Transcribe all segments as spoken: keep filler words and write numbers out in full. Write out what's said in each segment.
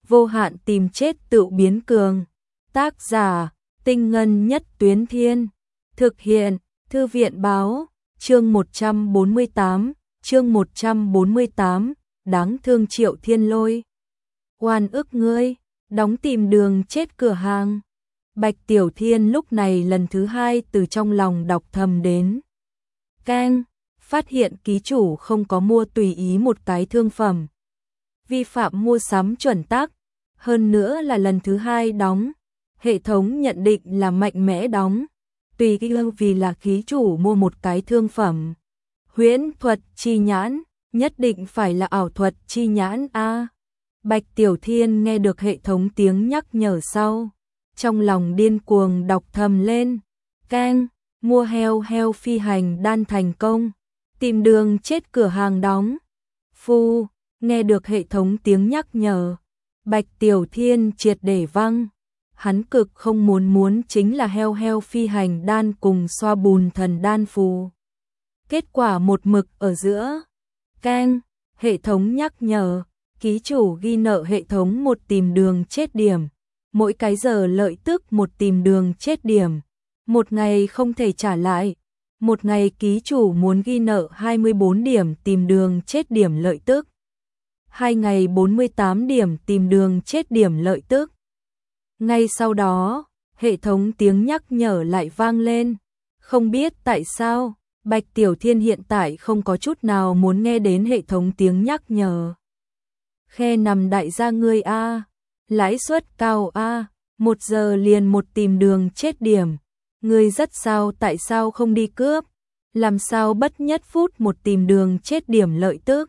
vô hạn tìm chết tự biến cường. Tác giả, Tinh Ngân Nhất Tuyến Thiên. Thực hiện, Thư viện Báo. Chương một trăm bốn mươi tám, chương một trăm bốn mươi tám, đáng thương Triệu Thiên Lôi. Oan ức ngươi, đóng tìm đường chết cửa hàng. Bạch Tiểu Thiên lúc này lần thứ hai từ trong lòng đọc thầm đến. Keng, phát hiện ký chủ không có mua tùy ý một cái thương phẩm. Vi phạm mua sắm chuẩn tắc, hơn nữa là lần thứ hai đóng. Hệ thống nhận định là mạnh mẽ đóng. Tùy vì là ký chủ mua một cái thương phẩm. Huyễn thuật chi nhãn, nhất định phải là ảo thuật chi nhãn a. Bạch Tiểu Thiên nghe được hệ thống tiếng nhắc nhở sau, trong lòng điên cuồng đọc thầm lên. Keng, mua heo heo phi hành đan thành công, tìm đường chết cửa hàng đóng. Phu, nghe được hệ thống tiếng nhắc nhở, Bạch Tiểu Thiên triệt để văng. Hắn cực không muốn muốn chính là heo heo phi hành đan cùng xoa bùn thần đan phù. Kết quả một mực ở giữa. Keng, hệ thống nhắc nhở, ký chủ ghi nợ hệ thống một tìm đường chết điểm. Mỗi cái giờ lợi tức một tìm đường chết điểm. Một ngày không thể trả lại. Một ngày ký chủ muốn ghi nợ hai mươi bốn điểm tìm đường chết điểm lợi tức. Hai ngày bốn mươi tám điểm tìm đường chết điểm lợi tức. Ngay sau đó, hệ thống tiếng nhắc nhở lại vang lên. Không biết tại sao, Bạch Tiểu Thiên hiện tại không có chút nào muốn nghe đến hệ thống tiếng nhắc nhở. Khe nằm đại gia ngươi a, lãi suất cao a, một giờ liền một tìm đường chết điểm. Ngươi rất sao tại sao không đi cướp, làm sao bất nhất phút một tìm đường chết điểm lợi tức.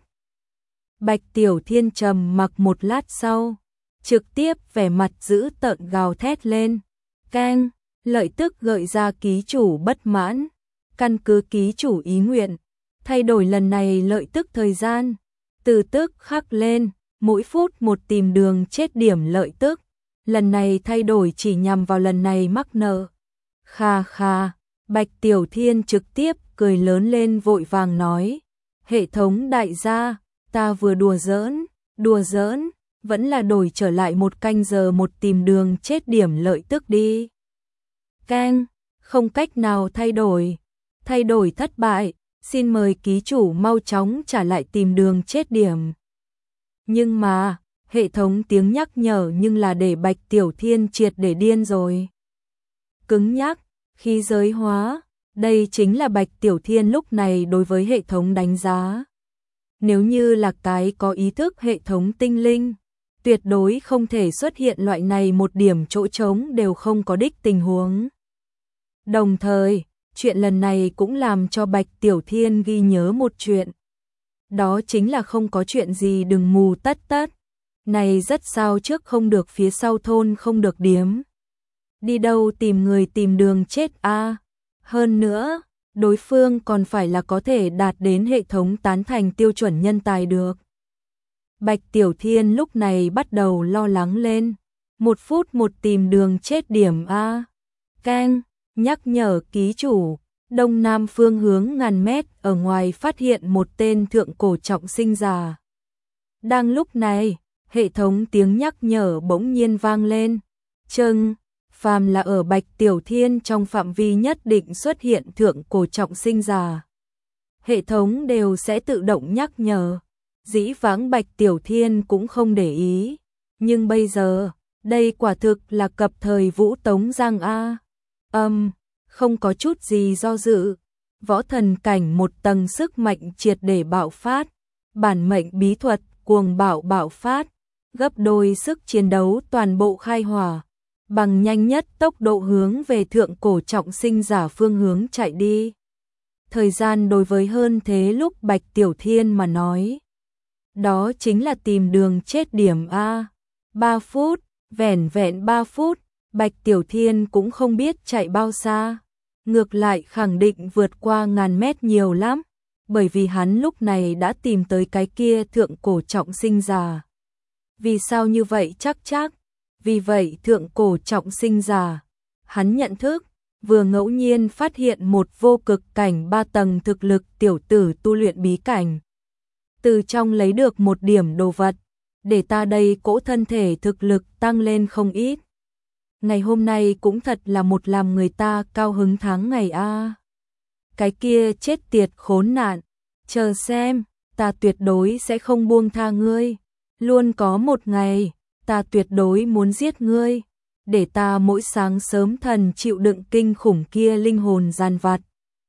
Bạch Tiểu Thiên trầm mặc một lát sau, trực tiếp vẻ mặt giữ tợn gào thét lên. Keng, lợi tức gợi ra ký chủ bất mãn. Căn cứ ký chủ ý nguyện, thay đổi lần này lợi tức thời gian. Từ tức khắc lên, mỗi phút một tìm đường chết điểm lợi tức. Lần này thay đổi chỉ nhằm vào lần này mắc nợ. Kha kha, Bạch Tiểu Thiên trực tiếp cười lớn lên vội vàng nói. Hệ thống đại gia, ta vừa đùa giỡn, đùa giỡn. Vẫn là đổi trở lại một canh giờ một tìm đường chết điểm lợi tức đi. Keng, không cách nào thay đổi. Thay đổi thất bại, xin mời ký chủ mau chóng trả lại tìm đường chết điểm. Nhưng mà, hệ thống tiếng nhắc nhở nhưng là để Bạch Tiểu Thiên triệt để điên rồi. Cứng nhắc, khí giới hóa, đây chính là Bạch Tiểu Thiên lúc này đối với hệ thống đánh giá. Nếu như là cái có ý thức hệ thống tinh linh, tuyệt đối không thể xuất hiện loại này một điểm chỗ trống đều không có đích tình huống. Đồng thời, chuyện lần này cũng làm cho Bạch Tiểu Thiên ghi nhớ một chuyện. Đó chính là không có chuyện gì đừng mù tất tất. Này rất sao trước không được phía sau thôn không được điếm. Đi đâu tìm người tìm đường chết a. Hơn nữa, đối phương còn phải là có thể đạt đến hệ thống tán thành tiêu chuẩn nhân tài được. Bạch Tiểu Thiên lúc này bắt đầu lo lắng lên. Một phút một tìm đường chết điểm a. Keng, nhắc nhở ký chủ, đông nam phương hướng ngàn mét ở ngoài phát hiện một tên thượng cổ trọng sinh giả. Đang lúc này, hệ thống tiếng nhắc nhở bỗng nhiên vang lên. Chừng, phàm là ở Bạch Tiểu Thiên trong phạm vi nhất định xuất hiện thượng cổ trọng sinh giả. Hệ thống đều sẽ tự động nhắc nhở. Dĩ vãng Bạch Tiểu Thiên cũng không để ý. Nhưng bây giờ, đây quả thực là cập thời vũ tống giang A. Âm, um, không có chút gì do dự. Võ thần cảnh một tầng sức mạnh triệt để bạo phát. Bản mệnh bí thuật cuồng bạo bạo phát. Gấp đôi sức chiến đấu toàn bộ khai hỏa. Bằng nhanh nhất tốc độ hướng về thượng cổ trọng sinh giả phương hướng chạy đi. Thời gian đối với hơn thế lúc Bạch Tiểu Thiên mà nói. Đó chính là tìm đường chết điểm A. ba phút, vẻn vẹn ba phút, Bạch Tiểu Thiên cũng không biết chạy bao xa. Ngược lại khẳng định vượt qua ngàn mét nhiều lắm, bởi vì hắn lúc này đã tìm tới cái kia thượng cổ trọng sinh giả. Vì sao như vậy chắc chắc? Vì vậy thượng cổ trọng sinh giả, hắn nhận thức, vừa ngẫu nhiên phát hiện một vô cực cảnh ba tầng thực lực tiểu tử tu luyện bí cảnh. Từ trong lấy được một điểm đồ vật, để ta đây cỗ thân thể thực lực tăng lên không ít. Ngày hôm nay cũng thật là một làm người ta cao hứng tháng ngày a. Cái kia chết tiệt khốn nạn, chờ xem, ta tuyệt đối sẽ không buông tha ngươi. Luôn có một ngày, ta tuyệt đối muốn giết ngươi, để ta mỗi sáng sớm thần chịu đựng kinh khủng kia linh hồn gian vặt.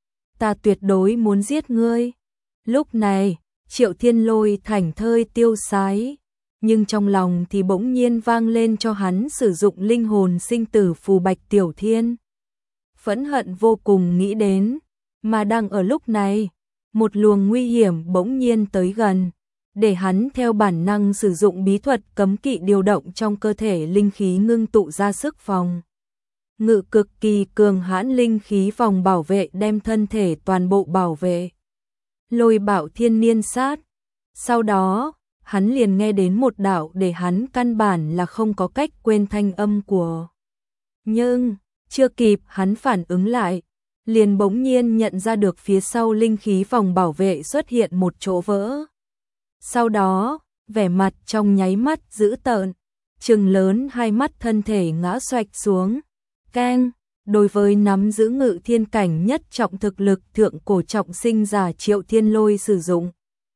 Ta tuyệt đối muốn giết ngươi. Lúc này, Triệu Thiên Lôi thảnh thơi tiêu sái, nhưng trong lòng thì bỗng nhiên vang lên cho hắn sử dụng linh hồn sinh tử phù Bạch Tiểu Thiên. Phẫn hận vô cùng nghĩ đến, mà đang ở lúc này, một luồng nguy hiểm bỗng nhiên tới gần, để hắn theo bản năng sử dụng bí thuật cấm kỵ điều động trong cơ thể linh khí ngưng tụ ra sức phòng ngự cực kỳ cường hãn linh khí vòng bảo vệ đem thân thể toàn bộ bảo vệ. Lôi Bạo Thiên Niên Sát. Sau đó, hắn liền nghe đến một đạo để hắn căn bản là không có cách quên thanh âm của. Nhưng, chưa kịp hắn phản ứng lại, liền bỗng nhiên nhận ra được phía sau linh khí vòng bảo vệ xuất hiện một chỗ vỡ. Sau đó, vẻ mặt trong nháy mắt dữ tợn, trừng lớn hai mắt thân thể ngã xoạch xuống. Keng, đối với nắm giữ ngự thiên cảnh nhất trọng thực lực thượng cổ trọng sinh giả Triệu Thiên Lôi sử dụng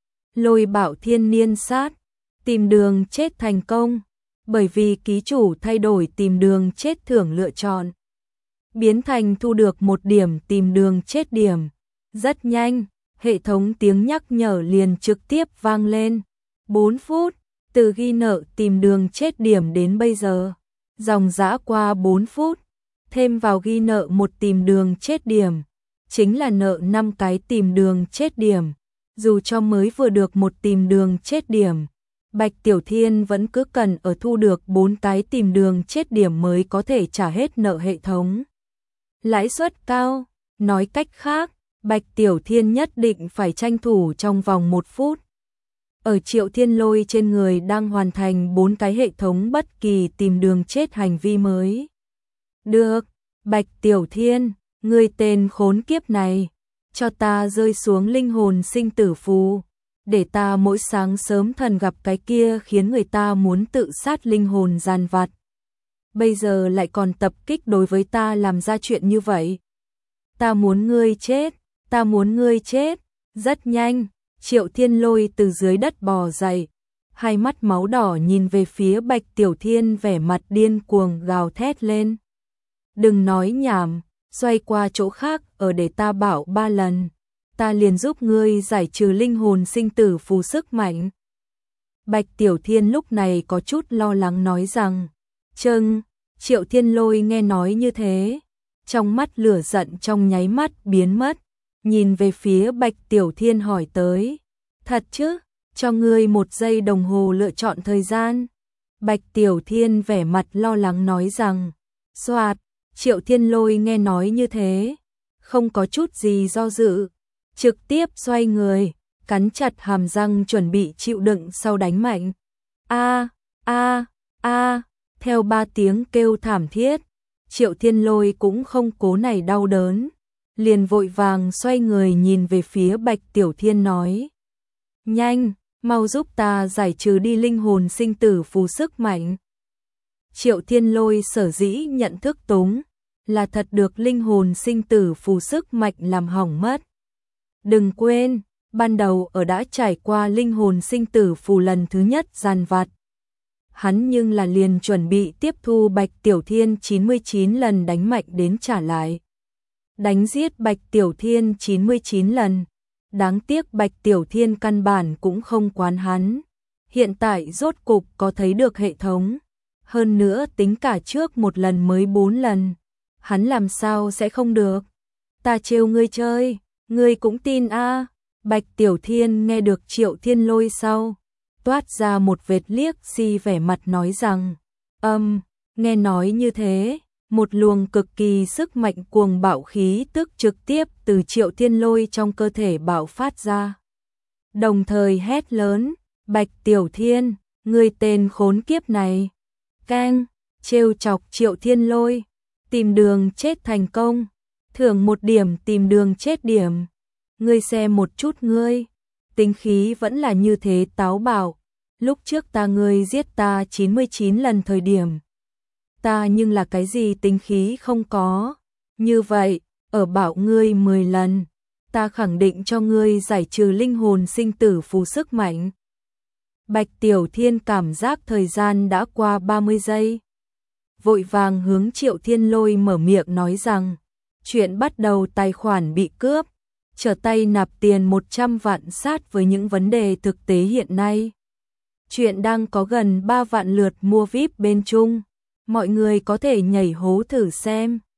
Lôi Bạo Thiên Niên Sát, tìm đường chết thành công, bởi vì ký chủ thay đổi tìm đường chết thưởng lựa chọn, biến thành thu được một điểm tìm đường chết điểm. Rất nhanh, hệ thống tiếng nhắc nhở liền trực tiếp vang lên. bốn phút, từ ghi nợ tìm đường chết điểm đến bây giờ, dòng dã qua bốn phút, thêm vào ghi nợ một tìm đường chết điểm, chính là nợ năm cái tìm đường chết điểm. Dù cho mới vừa được một tìm đường chết điểm, Bạch Tiểu Thiên vẫn cứ cần ở thu được bốn cái tìm đường chết điểm mới có thể trả hết nợ hệ thống. Lãi suất cao, nói cách khác, Bạch Tiểu Thiên nhất định phải tranh thủ trong vòng một phút. Ở Triệu Thiên Lôi trên người đang hoàn thành bốn cái hệ thống bất kỳ tìm đường chết hành vi mới. Được, Bạch Tiểu Thiên, ngươi tên khốn kiếp này, cho ta rơi xuống linh hồn sinh tử phù, để ta mỗi sáng sớm thần gặp cái kia khiến người ta muốn tự sát linh hồn gian vặt. Bây giờ lại còn tập kích đối với ta làm ra chuyện như vậy. Ta muốn ngươi chết, ta muốn ngươi chết. Rất nhanh, Triệu Thiên Lôi từ dưới đất bò dậy, hai mắt máu đỏ nhìn về phía Bạch Tiểu Thiên vẻ mặt điên cuồng gào thét lên. Đừng nói nhảm, xoay qua chỗ khác ở để ta bảo ba lần, ta liền giúp ngươi giải trừ linh hồn sinh tử phù sức mạnh. Bạch Tiểu Thiên lúc này có chút lo lắng nói rằng, châng, Triệu Thiên Lôi nghe nói như thế, trong mắt lửa giận trong nháy mắt biến mất, nhìn về phía Bạch Tiểu Thiên hỏi tới, thật chứ, cho ngươi một giây đồng hồ lựa chọn thời gian. Bạch Tiểu Thiên vẻ mặt lo lắng nói rằng, xoạt. Triệu Thiên Lôi nghe nói như thế, không có chút gì do dự, trực tiếp xoay người, cắn chặt hàm răng chuẩn bị chịu đựng sau đánh mạnh. A, a, a, theo ba tiếng kêu thảm thiết, Triệu Thiên Lôi cũng không cố này đau đớn, liền vội vàng xoay người nhìn về phía Bạch Tiểu Thiên nói, nhanh, mau giúp ta giải trừ đi linh hồn sinh tử phù sức mạnh. Triệu Thiên Lôi sở dĩ nhận thức túng, là thật được linh hồn sinh tử phù sức mạnh làm hỏng mất. Đừng quên, ban đầu ở đã trải qua linh hồn sinh tử phù lần thứ nhất giàn vặt. Hắn nhưng là liền chuẩn bị tiếp thu Bạch Tiểu Thiên chín mươi chín lần đánh mạnh đến trả lại. Đánh giết Bạch Tiểu Thiên chín mươi chín lần. Đáng tiếc Bạch Tiểu Thiên căn bản cũng không quán hắn. Hiện tại rốt cục có thấy được hệ thống. Hơn nữa tính cả trước một lần mới bốn lần. Hắn làm sao sẽ không được. Ta trêu ngươi chơi, ngươi cũng tin a? À. Bạch Tiểu Thiên nghe được Triệu Thiên Lôi sau, toát ra một vệt liếc xi vẻ mặt nói rằng, âm, um, nghe nói như thế, một luồng cực kỳ sức mạnh cuồng bạo khí tức trực tiếp từ Triệu Thiên Lôi trong cơ thể bạo phát ra. Đồng thời hét lớn, Bạch Tiểu Thiên, ngươi tên khốn kiếp này. Keng, trêu chọc Triệu Thiên Lôi, tìm đường chết thành công, thưởng một điểm tìm đường chết điểm. Ngươi xem một chút ngươi, tính khí vẫn là như thế táo bạo, Lúc trước ta ngươi giết ta chín mươi chín lần thời điểm. Ta nhưng là cái gì tính khí không có. Như vậy, ở bảo ngươi mười lần, ta khẳng định cho ngươi giải trừ linh hồn sinh tử phù sức mạnh. Bạch Tiểu Thiên cảm giác thời gian đã qua ba mươi giây. Vội vàng hướng Triệu Thiên Lôi mở miệng nói rằng, chuyện bắt đầu tài khoản bị cướp, trở tay nạp tiền một trăm vạn sát với những vấn đề thực tế hiện nay. Chuyện đang có gần ba vạn lượt mua vi ai pi bên Trung, mọi người có thể nhảy hố thử xem.